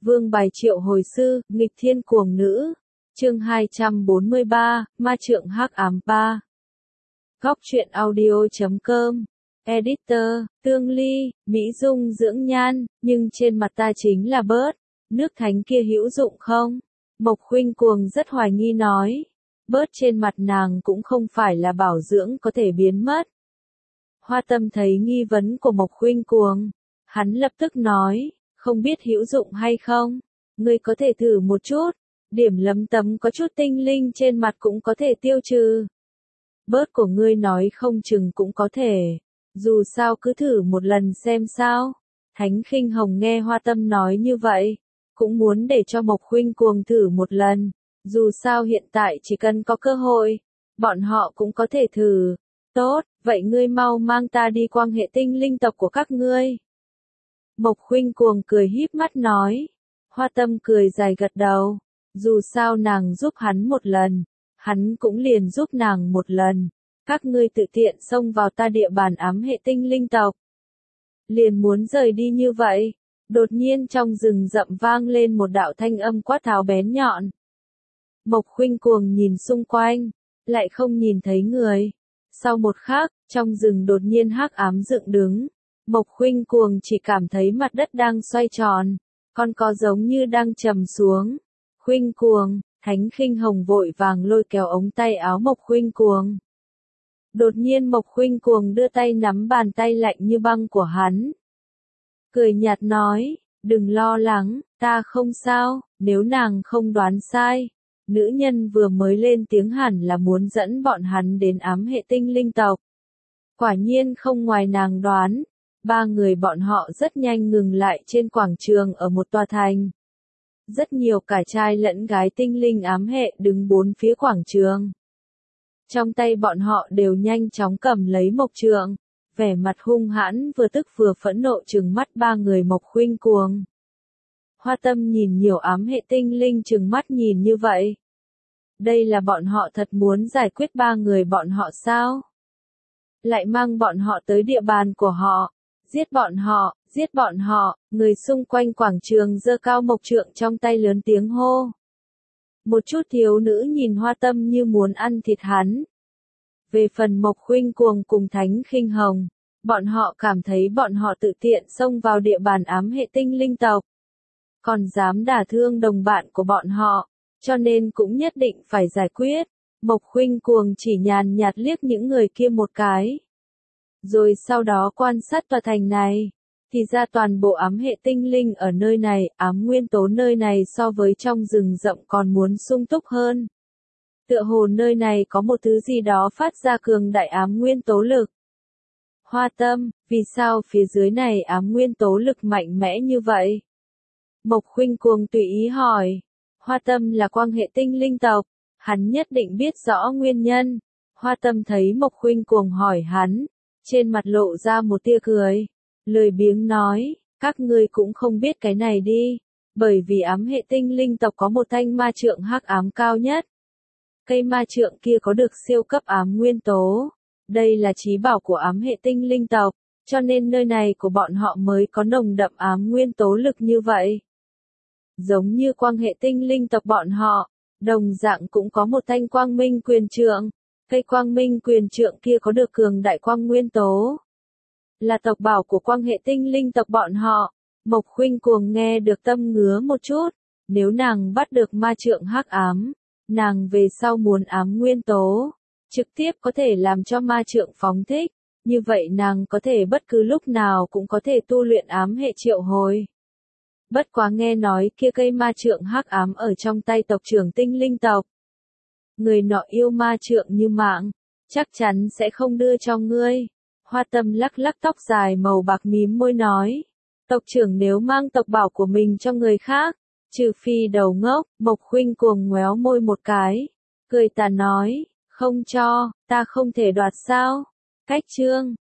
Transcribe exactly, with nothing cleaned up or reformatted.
Vương bài triệu hồi sư, nghịch thiên cuồng nữ. Chương hai trăm bốn mươi ba, ma trượng hắc ám ba. Góc truyện audio chấm com. Editor, Tương Ly, Mỹ Dung dưỡng nhan, nhưng trên mặt ta chính là bớt. Nước thánh kia hữu dụng không? Mộc Khuynh Cuồng rất hoài nghi nói. Bớt trên mặt nàng cũng không phải là bảo dưỡng có thể biến mất. Hoa Tâm thấy nghi vấn của Mộc Khuynh Cuồng. Hắn lập tức nói, không biết hữu dụng hay không? Ngươi có thể thử một chút. Điểm lấm tấm có chút tinh linh trên mặt cũng có thể tiêu trừ. Bớt của ngươi nói không chừng cũng có thể. Dù sao cứ thử một lần xem sao. Thánh Khinh Hồng nghe Hoa Tâm nói như vậy. Cũng muốn để cho Mộc Khuynh Cuồng thử một lần. Dù sao hiện tại chỉ cần có cơ hội. Bọn họ cũng có thể thử. Tốt, vậy ngươi mau mang ta đi quan hệ tinh linh tộc của các ngươi. Mộc Khuynh Cuồng cười híp mắt nói. Hoa Tâm cười dài gật đầu. Dù sao nàng giúp hắn một lần. Hắn cũng liền giúp nàng một lần. Các ngươi tự tiện xông vào ta địa bàn ám hệ tinh linh tộc. Liền muốn rời đi như vậy. Đột nhiên trong rừng rậm vang lên một đạo thanh âm quát tháo bén nhọn. Mộc Khuynh Cuồng nhìn xung quanh. Lại không nhìn thấy người. Sau một khắc, trong rừng đột nhiên hắc ám dựng đứng. Mộc Khuynh Cuồng chỉ cảm thấy mặt đất đang xoay tròn. Con có giống như đang trầm xuống. Khuynh Cuồng, Thánh Khinh Hồng vội vàng lôi kéo ống tay áo Mộc Khuynh Cuồng. Đột nhiên Mộc Khuynh Cuồng đưa tay nắm bàn tay lạnh như băng của hắn. Cười nhạt nói, đừng lo lắng, ta không sao, nếu nàng không đoán sai. Nữ nhân vừa mới lên tiếng hẳn là muốn dẫn bọn hắn đến ám hệ tinh linh tộc. Quả nhiên không ngoài nàng đoán. Ba người bọn họ rất nhanh ngừng lại trên quảng trường ở một tòa thành. Rất nhiều cả trai lẫn gái tinh linh ám hệ đứng bốn phía quảng trường. Trong tay bọn họ đều nhanh chóng cầm lấy mộc trượng, vẻ mặt hung hãn vừa tức vừa phẫn nộ trừng mắt ba người Mộc Khuynh Cuồng. Hoa Tâm nhìn nhiều ám hệ tinh linh trừng mắt nhìn như vậy. Đây là bọn họ thật muốn giải quyết ba người bọn họ sao? Lại mang bọn họ tới địa bàn của họ. Giết bọn họ, giết bọn họ, người xung quanh quảng trường giơ cao mộc trượng trong tay lớn tiếng hô. Một chút thiếu nữ nhìn Hoa Tâm như muốn ăn thịt hắn. Về phần Mộc Khuynh Cuồng cùng Thánh Khinh Hồng, bọn họ cảm thấy bọn họ tự tiện xông vào địa bàn ám hệ tinh linh tộc. Còn dám đả thương đồng bạn của bọn họ, cho nên cũng nhất định phải giải quyết. Mộc Khuynh Cuồng chỉ nhàn nhạt liếc những người kia một cái. Rồi sau đó quan sát tòa thành này, thì ra toàn bộ ám hệ tinh linh ở nơi này, ám nguyên tố nơi này so với trong rừng rậm còn muốn sung túc hơn. Tựa hồ nơi này có một thứ gì đó phát ra cường đại ám nguyên tố lực. Hoa Tâm, vì sao phía dưới này ám nguyên tố lực mạnh mẽ như vậy? Mộc Khuynh Cuồng tùy ý hỏi. Hoa Tâm là quan hệ tinh linh tộc, hắn nhất định biết rõ nguyên nhân. Hoa Tâm thấy Mộc Khuynh Cuồng hỏi hắn. Trên mặt lộ ra một tia cười, lười biếng nói, các ngươi cũng không biết cái này đi, bởi vì ám hệ tinh linh tộc có một thanh ma trượng hắc ám cao nhất. Cây ma trượng kia có được siêu cấp ám nguyên tố, đây là chí bảo của ám hệ tinh linh tộc, cho nên nơi này của bọn họ mới có nồng đậm ám nguyên tố lực như vậy. Giống như quang hệ tinh linh tộc bọn họ, đồng dạng cũng có một thanh quang minh quyền trượng. Cây quang minh quyền trượng kia có được cường đại quang nguyên tố. Là tộc bảo của quang hệ tinh linh tộc bọn họ. Mộc Khuynh Cuồng nghe được tâm ngứa một chút. Nếu nàng bắt được ma trượng hắc ám, nàng về sau muốn ám nguyên tố, trực tiếp có thể làm cho ma trượng phóng thích. Như vậy nàng có thể bất cứ lúc nào cũng có thể tu luyện ám hệ triệu hồi. Bất quá nghe nói kia cây ma trượng hắc ám ở trong tay tộc trưởng tinh linh tộc. Người nọ yêu ma trượng như mạng, chắc chắn sẽ không đưa cho ngươi. Hoa Tâm lắc lắc tóc dài màu bạc mím môi nói. Tộc trưởng nếu mang tộc bảo của mình cho người khác, trừ phi đầu ngốc. Mộc Khuynh Cuồng ngoéo môi một cái, cười tà nói, không cho, ta không thể đoạt sao. Cách chương,